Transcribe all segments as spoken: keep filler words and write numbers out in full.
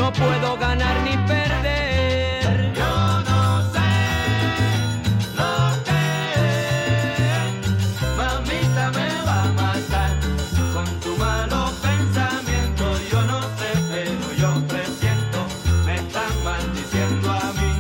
no puedo ganar ni perder. Yo no sé lo que mamita me va a matar con tu malo pensamiento. Yo no sé, pero yo presiento, me están maldiciendo a mí.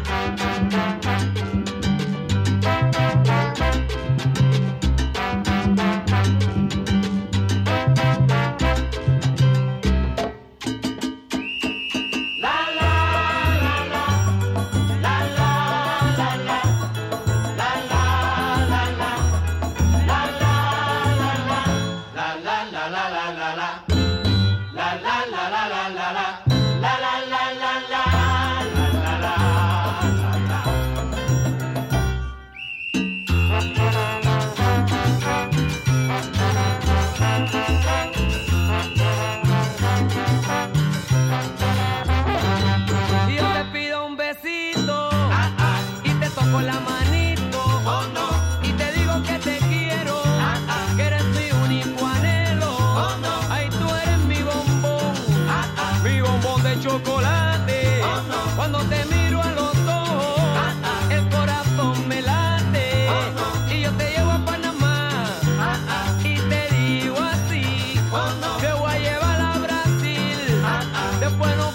Y yo te pido un besito y te toco la manito y te digo que te quiero, que eres mi único anhelo. Ay, tú eres mi bombón, mi bombón de chocolate. Cuando te miro a los ojos, el corazón me late. Y yo te llevo a Panamá y te digo así, te voy a llevar a Brasil. Después nos